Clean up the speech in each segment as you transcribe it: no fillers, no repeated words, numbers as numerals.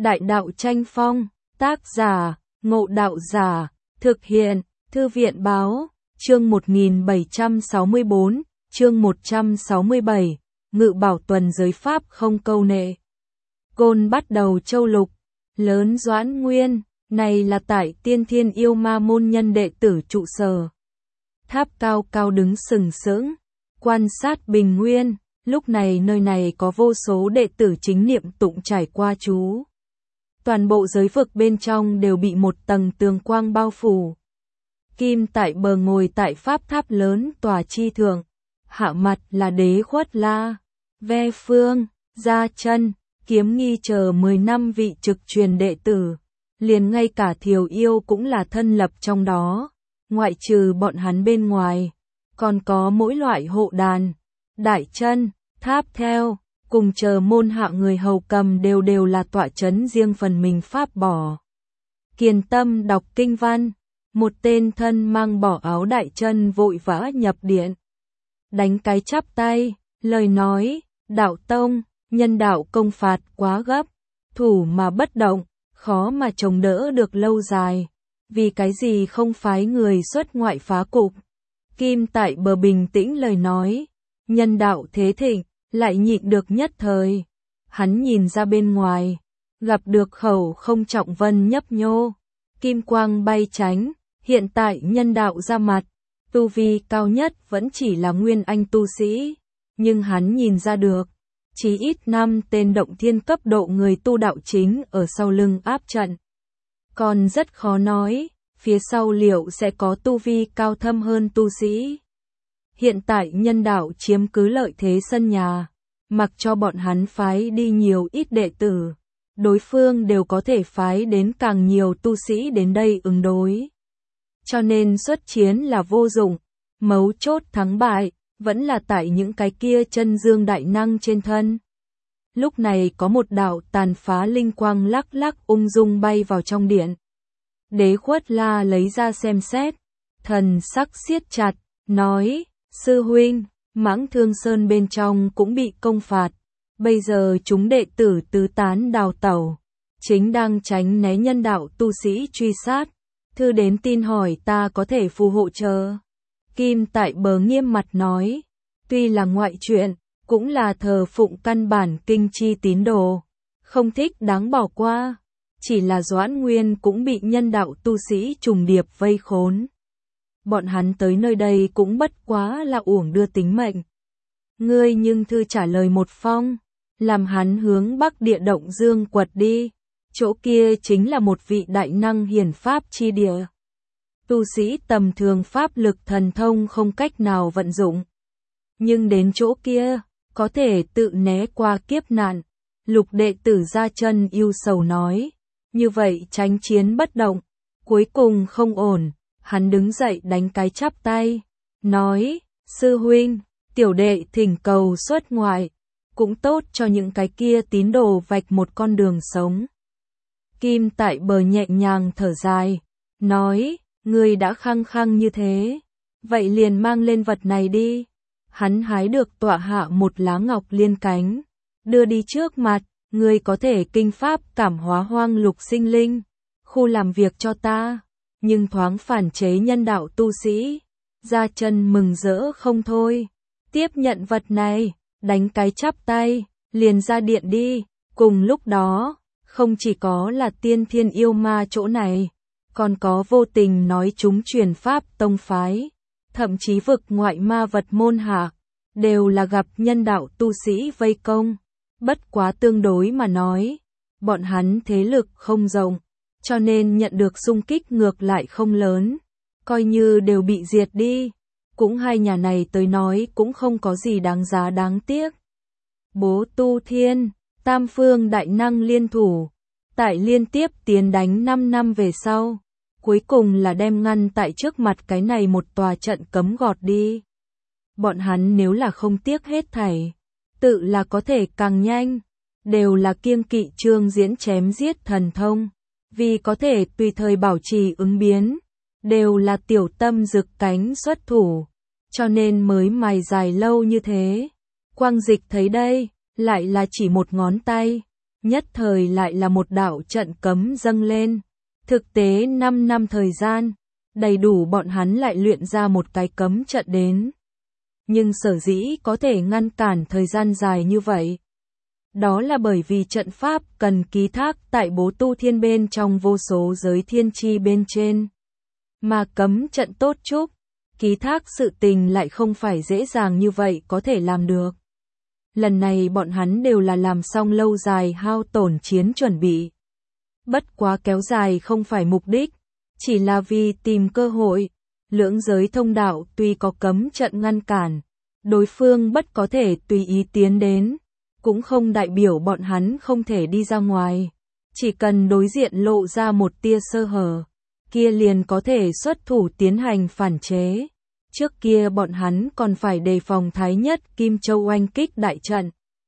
Đại đạo tranh phong, tác giả, Ngộ Đạo Giả, thực hiện, Thư viện báo, chương 1764, chương 167, Ngự Bảo Tuần giới pháp không câu nệ. Côn Bắt Đầu Châu Lục, Lớn Doãn Nguyên, này là tại Tiên Thiên Yêu Ma môn nhân đệ tử trụ sở. Tháp cao cao đứng sừng sững, quan sát bình nguyên, lúc này nơi này có vô số đệ tử chính niệm tụng trải qua chú. Toàn bộ giới vực bên trong đều bị một tầng tường quang bao phủ. Kim Tại Bờ ngồi tại pháp tháp lớn tòa chi thượng, hạ mặt là Đế Khuất La, Ve Phương, Gia Chân, Kiếm Nghi chờ 10 năm vị trực truyền đệ tử, liền ngay cả Thiều Yêu cũng là thân lập trong đó, ngoại trừ bọn hắn bên ngoài, còn có mỗi loại hộ đàn, đại chân, tháp theo, cùng chờ môn hạ người hầu cầm đều là tọa chấn riêng phần mình pháp bỏ. Kiền Tâm đọc kinh văn, một tên thân mang bỏ áo đại chân vội vã nhập điện. Đánh cái chắp tay, lời nói, đạo tông, nhân đạo công phạt quá gấp, thủ mà bất động, khó mà chống đỡ được lâu dài. Vì cái gì không phái người xuất ngoại phá cục? Kim Tại Bờ bình tĩnh lời nói, nhân đạo thế thịnh, lại nhịn được nhất thời. Hắn nhìn ra bên ngoài, gặp được Khẩu Không Trọng Vân nhấp nhô, kim quang bay tránh, hiện tại nhân đạo ra mặt, tu vi cao nhất vẫn chỉ là nguyên anh tu sĩ, nhưng hắn nhìn ra được, chí ít 5 tên động thiên cấp độ người tu đạo chính ở sau lưng áp trận. Còn rất khó nói, phía sau liệu sẽ có tu vi cao thâm hơn tu sĩ. Hiện tại nhân đạo chiếm cứ lợi thế sân nhà, mặc cho bọn hắn phái đi nhiều ít đệ tử, đối phương đều có thể phái đến càng nhiều tu sĩ đến đây ứng đối. Cho nên xuất chiến là vô dụng, mấu chốt thắng bại, vẫn là tại những cái kia chân dương đại năng trên thân. Lúc này có một đạo tàn phá linh quang lắc lắc ung dung bay vào trong điện. Đế Khuất La lấy ra xem xét, thần sắc siết chặt, nói, sư huynh, Mãng Thương Sơn bên trong cũng bị công phạt, bây giờ chúng đệ tử tứ tán đào tẩu, chính đang tránh né nhân đạo tu sĩ truy sát, thư đến tin hỏi ta có thể phù hộ chờ. Kim Tại Bờ nghiêm mặt nói, tuy là ngoại chuyện, cũng là thờ phụng căn bản kinh chi tín đồ, không thích đáng bỏ qua, chỉ là Doãn Nguyên cũng bị nhân đạo tu sĩ trùng điệp vây khốn. Bọn hắn tới nơi đây cũng bất quá là uổng đưa tính mệnh. Ngươi nhưng thư trả lời một phong, làm hắn hướng Bắc Địa Động Dương quật đi, chỗ kia chính là một vị đại năng hiển pháp chi địa. Tu sĩ tầm thường pháp lực thần thông không cách nào vận dụng, nhưng đến chỗ kia, có thể tự né qua kiếp nạn. Lục đệ tử Gia Chân yêu sầu nói, như vậy tránh chiến bất động, cuối cùng không ổn. Hắn đứng dậy đánh cái chắp tay, nói, sư huynh, tiểu đệ thỉnh cầu xuất ngoại, cũng tốt cho những cái kia tín đồ vạch một con đường sống. Kim Tại Bờ nhẹ nhàng thở dài, nói, ngươi đã khăng khăng như thế, vậy liền mang lên vật này đi. Hắn hái được tọa hạ một lá ngọc liên cánh, đưa đi trước mặt, ngươi có thể kinh pháp cảm hóa hoang lục sinh linh, khu làm việc cho ta. Nhưng thoáng phản chế nhân đạo tu sĩ, Gia Chân mừng rỡ không thôi, tiếp nhận vật này, đánh cái chắp tay, liền ra điện đi. Cùng lúc đó, không chỉ có là Tiên Thiên Yêu Ma chỗ này, còn có vô tình nói chúng truyền pháp tông phái, thậm chí vực ngoại ma vật môn hạ, đều là gặp nhân đạo tu sĩ vây công. Bất quá tương đối mà nói, bọn hắn thế lực không rộng, cho nên nhận được xung kích ngược lại không lớn, coi như đều bị diệt đi, cũng hai nhà này tới nói cũng không có gì đáng giá đáng tiếc. Bố Tu Thiên, Tam Phương đại năng liên thủ, tại liên tiếp tiến đánh 5 năm về sau, cuối cùng là đem ngăn tại trước mặt cái này một tòa trận cấm gọt đi. Bọn hắn nếu là không tiếc hết thảy, tự là có thể càng nhanh, đều là kiêng kỵ Trương Diễn chém giết thần thông. Vì có thể tùy thời bảo trì ứng biến, đều là tiểu tâm rực cánh xuất thủ, cho nên mới mài dài lâu như thế. Quang Dịch thấy đây, lại là chỉ một ngón tay, nhất thời lại là một đạo trận cấm dâng lên. Thực tế 5 năm thời gian, đầy đủ bọn hắn lại luyện ra một cái cấm trận đến. Nhưng sở dĩ có thể ngăn cản thời gian dài như vậy, đó là bởi vì trận pháp cần ký thác tại bố tu thiên bên trong vô số giới thiên chi bên trên. Mà cấm trận tốt chúc, ký thác sự tình lại không phải dễ dàng như vậy có thể làm được. Lần này bọn hắn đều là làm xong lâu dài hao tổn chiến chuẩn bị. Bất quá kéo dài không phải mục đích, chỉ là vì tìm cơ hội. Lưỡng giới thông đạo tuy có cấm trận ngăn cản, đối phương bất có thể tùy ý tiến đến, cũng không đại biểu bọn hắn không thể đi ra ngoài. Chỉ cần đối diện lộ ra một tia sơ hở, kia liền có thể xuất thủ tiến hành phản chế. Trước kia bọn hắn còn phải đề phòng Thái Nhất Kim Châu oanh kích đại trận.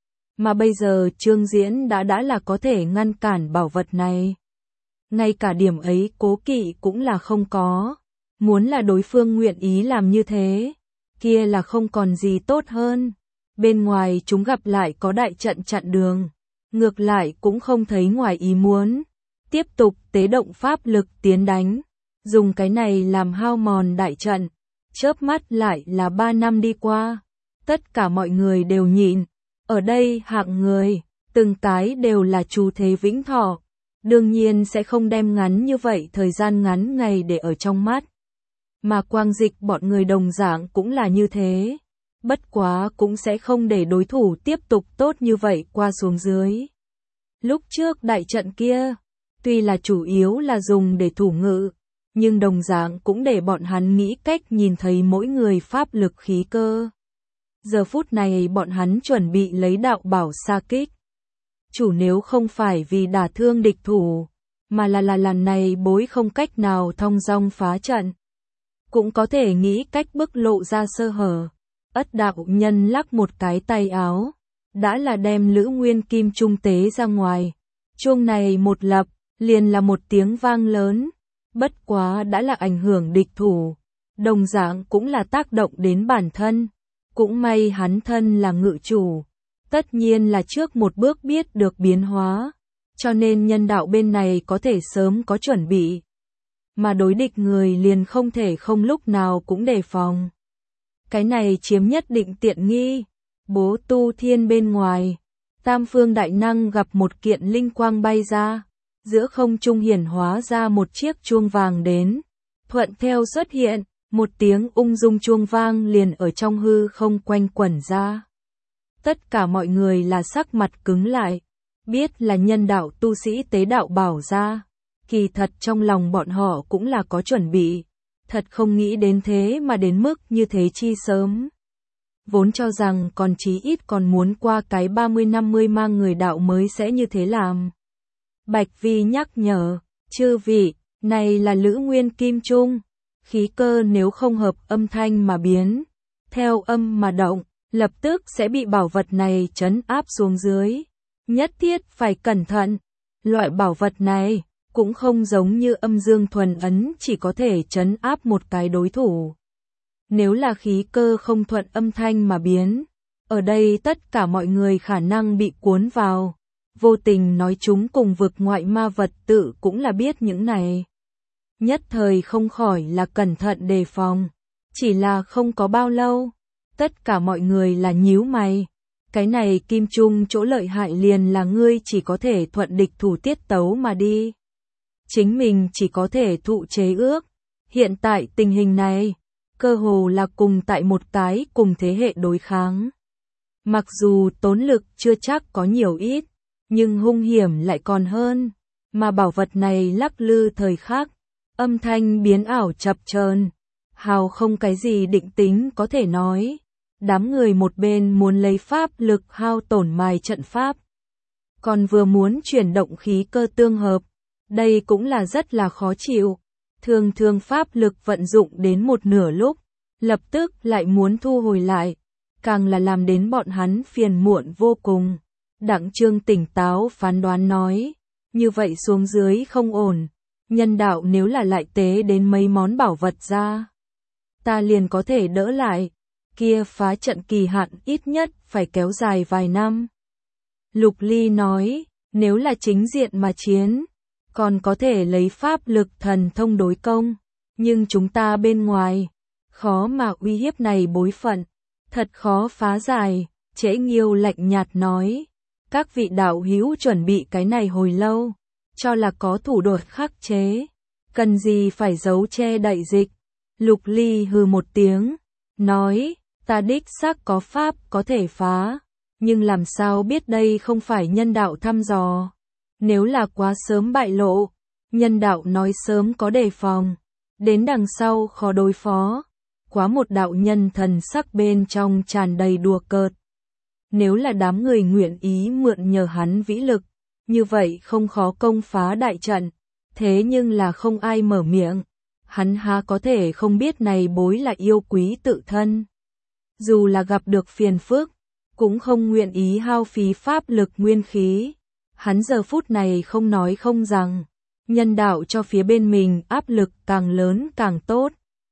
Mà bây giờ Trương Diễn đã là có thể ngăn cản bảo vật này. Ngay cả điểm ấy cố kỵ cũng là không có. Muốn là đối phương nguyện ý làm như thế, kia là không còn gì tốt hơn. Bên ngoài chúng gặp lại có đại trận chặn đường, ngược lại cũng không thấy ngoài ý muốn. Tiếp tục tế động pháp lực tiến đánh, dùng cái này làm hao mòn đại trận. Chớp mắt lại là 3 năm đi qua, tất cả mọi người đều nhịn. Ở đây hạng người, từng cái đều là chú thế vĩnh thọ, đương nhiên sẽ không đem ngắn như vậy thời gian ngắn ngày để ở trong mắt. Mà Quang Dịch bọn người đồng dạng cũng là như thế, bất quá cũng sẽ không để đối thủ tiếp tục tốt như vậy qua xuống dưới. Lúc trước đại trận kia, tuy là chủ yếu là dùng để thủ ngự, nhưng đồng dạng cũng để bọn hắn nghĩ cách nhìn thấy mỗi người pháp lực khí cơ. Giờ phút này bọn hắn chuẩn bị lấy đạo bảo xa kích. Chủ nếu không phải vì đả thương địch thủ, mà là lần này bối không cách nào thong dong phá trận. Cũng có thể nghĩ cách bức lộ ra sơ hở. Ất đạo nhân lắc một cái tay áo, đã là đem Lữ Nguyên Kim trung tế ra ngoài. Chuông này một lập, liền là một tiếng vang lớn. Bất quá đã là ảnh hưởng địch thủ, đồng dạng cũng là tác động đến bản thân. Cũng may hắn thân là ngự chủ, tất nhiên là trước một bước biết được biến hóa, cho nên nhân đạo bên này có thể sớm có chuẩn bị. Mà đối địch người liền không thể không lúc nào cũng đề phòng. Cái này chiếm nhất định tiện nghi. Bố tu thiên bên ngoài, Tam Phương Đại Năng gặp một kiện linh quang bay ra. Giữa không trung hiển hóa ra một chiếc chuông vàng đến, thuận theo xuất hiện, một tiếng ung dung chuông vang liền ở trong hư không quanh quẩn ra. Tất cả mọi người là sắc mặt cứng lại, biết là nhân đạo tu sĩ tế đạo bảo ra, kỳ thật trong lòng bọn họ cũng là có chuẩn bị, thật không nghĩ đến thế mà đến mức như thế chi sớm. Vốn cho rằng còn chí ít còn muốn qua cái 30-50 mang người đạo mới sẽ như thế làm. Bạch Vi nhắc nhở, chư vị, này là Lữ Nguyên Kim Trung, khí cơ nếu không hợp âm thanh mà biến, theo âm mà động, lập tức sẽ bị bảo vật này trấn áp xuống dưới. Nhất thiết phải cẩn thận, loại bảo vật này cũng không giống như âm dương thuần ấn chỉ có thể trấn áp một cái đối thủ. Nếu là khí cơ không thuận âm thanh mà biến, ở đây tất cả mọi người khả năng bị cuốn vào. Vô tình nói chúng cùng vực ngoại ma vật tự cũng là biết những này. Nhất thời không khỏi là cẩn thận đề phòng. Chỉ là không có bao lâu, tất cả mọi người là nhíu mày. Cái này Kim Trung chỗ lợi hại liền là ngươi chỉ có thể thuận địch thủ tiết tấu mà đi. Chính mình chỉ có thể thụ chế ước. Hiện tại tình hình này, cơ hồ là cùng tại một cái cùng thế hệ đối kháng. Mặc dù tốn lực chưa chắc có nhiều ít, nhưng hung hiểm lại còn hơn, mà bảo vật này lắc lư thời khắc, âm thanh biến ảo chập chờn, hào không cái gì định tính có thể nói. Đám người một bên muốn lấy pháp lực hao tổn mài trận pháp, còn vừa muốn chuyển động khí cơ tương hợp, đây cũng là rất là khó chịu. Thường thường pháp lực vận dụng đến một nửa lúc, lập tức lại muốn thu hồi lại, càng là làm đến bọn hắn phiền muộn vô cùng. Đặng Trương tỉnh táo phán đoán nói, như vậy xuống dưới không ổn, nhân đạo nếu là lại tế đến mấy món bảo vật ra, ta liền có thể đỡ lại, kia phá trận kỳ hạn ít nhất phải kéo dài vài năm. Lục Ly nói, Nếu là chính diện mà chiến, còn có thể lấy pháp lực thần thông đối công, nhưng chúng ta bên ngoài, khó mà uy hiếp này bối phận, thật khó phá giải. Trễ Nghiêu lạnh nhạt nói, các vị đạo hữu chuẩn bị cái này hồi lâu, cho là có thủ đoạn khắc chế, cần gì phải giấu che đậy dịch. Lục Ly hừ một tiếng, nói, ta đích xác có pháp có thể phá, nhưng làm sao biết đây không phải nhân đạo thăm dò. Nếu là quá sớm bại lộ, nhân đạo nói sớm có đề phòng, đến đằng sau khó đối phó. Quá một đạo nhân thần sắc bên trong tràn đầy đùa cợt. Nếu là đám người nguyện ý mượn nhờ hắn vĩ lực, như vậy không khó công phá đại trận, thế nhưng là không ai mở miệng. Hắn há có thể không biết này bối là yêu quý tự thân. Dù là gặp được phiền phức, cũng không nguyện ý hao phí pháp lực nguyên khí. Hắn giờ phút này không nói không rằng, nhân đạo cho phía bên mình áp lực càng lớn càng tốt.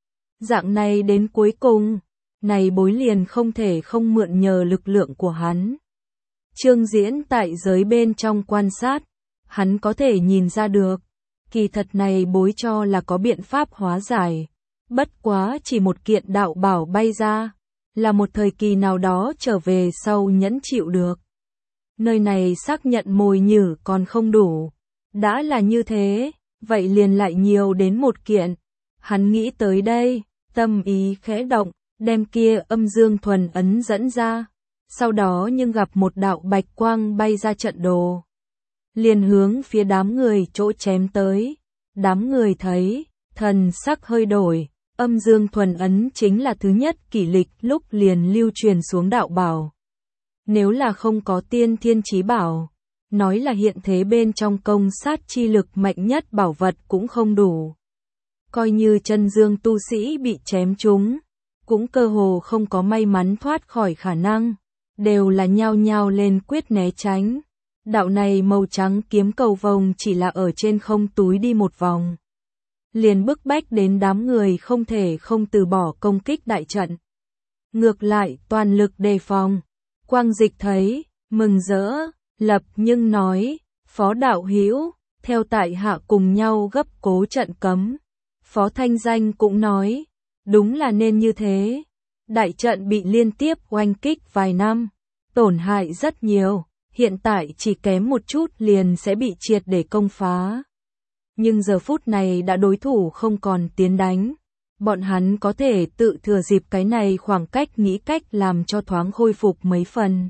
Dạng này đến cuối cùng, này bối liền không thể không mượn nhờ lực lượng của hắn. Trương Diễn tại giới bên trong quan sát, hắn có thể nhìn ra được, kỳ thật này bối cho là có biện pháp hóa giải. Bất quá chỉ một kiện đạo bảo bay ra, là một thời kỳ nào đó trở về sau nhẫn chịu được. Nơi này xác nhận mồi nhử còn không đủ. Đã là như thế, vậy liền lại nhiều đến một kiện. Hắn nghĩ tới đây, tâm ý khẽ động, đem kia âm dương thuần ấn dẫn ra. Sau đó nhưng gặp một đạo bạch quang bay ra trận đồ. Liền hướng phía đám người chỗ chém tới. Đám người thấy, thần sắc hơi đổi. Âm dương thuần ấn chính là thứ nhất kỷ lịch lúc liền lưu truyền xuống đạo bảo. Nếu là không có tiên thiên chí bảo, nói là hiện thế bên trong công sát chi lực mạnh nhất bảo vật cũng không đủ. Coi như chân dương tu sĩ bị chém trúng, cũng cơ hồ không có may mắn thoát khỏi khả năng, đều là nhao nhao lên quyết né tránh. Đạo này màu trắng kiếm cầu vồng chỉ là ở trên không túi đi một vòng. Liền bức bách đến đám người không thể không từ bỏ công kích đại trận. Ngược lại toàn lực đề phòng. Quang Dịch thấy, mừng rỡ, lập nhưng nói, Phó đạo hữu, theo tại hạ cùng nhau gấp cố trận cấm. Phó Thanh Danh cũng nói, đúng là nên như thế. Đại trận bị liên tiếp oanh kích vài năm, tổn hại rất nhiều, hiện tại chỉ kém một chút liền sẽ bị triệt để công phá. Nhưng giờ phút này đã đối thủ không còn tiến đánh, bọn hắn có thể tự thừa dịp cái này khoảng cách nghĩ cách làm cho thoáng khôi phục mấy phần.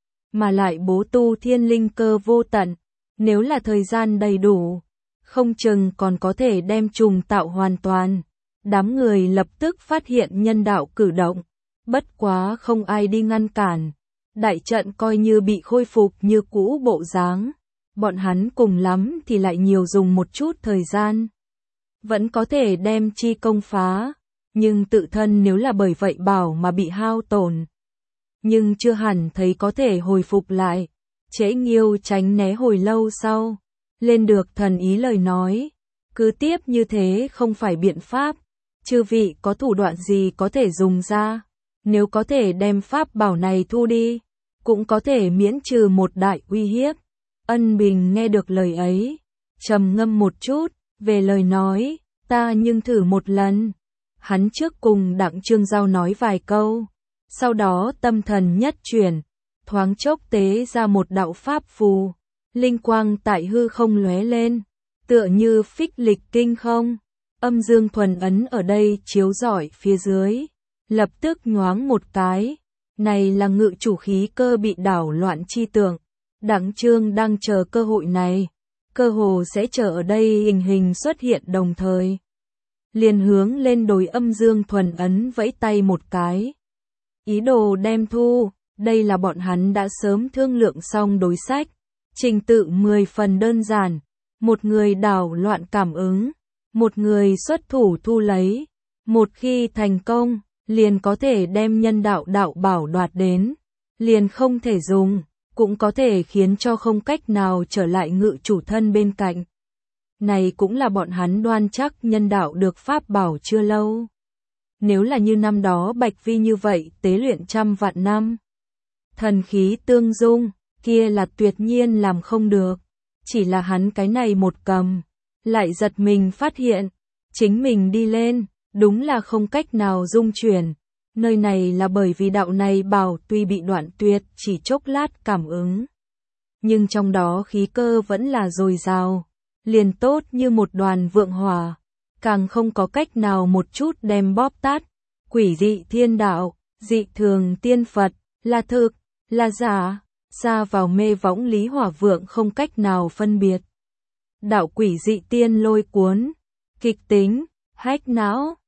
Mà lại bố tu thiên linh cơ vô tận, nếu là thời gian đầy đủ, không chừng còn có thể đem trùng tạo hoàn toàn. Đám người lập tức phát hiện nhân đạo cử động, bất quá không ai đi ngăn cản. Đại trận coi như bị khôi phục như cũ bộ dáng, bọn hắn cùng lắm thì lại nhiều dùng một chút thời gian. Vẫn có thể đem chi công phá, nhưng tự thân nếu là bởi vậy bảo mà bị hao tổn. Nhưng chưa hẳn thấy có thể hồi phục lại. Trễ Nghiêu tránh né hồi lâu sau, lên được thần ý lời nói, cứ tiếp như thế không phải biện pháp, chư vị có thủ đoạn gì có thể dùng ra, nếu có thể đem pháp bảo này thu đi, cũng có thể miễn trừ một đại uy hiếp. Ân Bình nghe được lời ấy, trầm ngâm một chút, về lời nói, ta nhưng thử một lần. Hắn trước cùng Đặng Trương Giao nói vài câu, sau đó tâm thần nhất chuyển, thoáng chốc tế ra một đạo pháp phù, linh quang tại hư không lóe lên, tựa như phích lịch kinh không. Âm dương thuần ấn ở đây chiếu rọi phía dưới, lập tức nhoáng một cái, này là ngự chủ khí cơ bị đảo loạn chi tượng. Đặng Trương đang chờ cơ hội này, cơ hồ sẽ chờ ở đây hình xuất hiện đồng thời. Liền hướng lên đồi âm dương thuần ấn vẫy tay một cái. Ý đồ đem thu, đây là bọn hắn đã sớm thương lượng xong đối sách. Trình tự 10 phần đơn giản, một người đảo loạn cảm ứng, một người xuất thủ thu lấy. Một khi thành công, liền có thể đem nhân đạo đạo bảo đoạt đến, liền không thể dùng, cũng có thể khiến cho không cách nào trở lại ngự chủ thân bên cạnh. Này cũng là bọn hắn đoan chắc nhân đạo được pháp bảo chưa lâu. Nếu là như năm đó Bạch Vi như vậy tế luyện trăm vạn năm, thần khí tương dung, kia là tuyệt nhiên làm không được. Chỉ là hắn cái này một cầm, lại giật mình phát hiện, chính mình đi lên, đúng là không cách nào dung chuyển. Nơi này là bởi vì đạo này bảo tuy bị đoạn tuyệt chỉ chốc lát cảm ứng. Nhưng trong đó khí cơ vẫn là dồi dào, liền tốt như một đoàn vượng hỏa, càng không có cách nào một chút đem bóp tát. Quỷ dị thiên đạo, dị thường tiên Phật, là thực, là giả, xa vào mê võng Lý Hỏa Vượng không cách nào phân biệt. Đạo quỷ dị tiên lôi cuốn, kịch tính, hách não,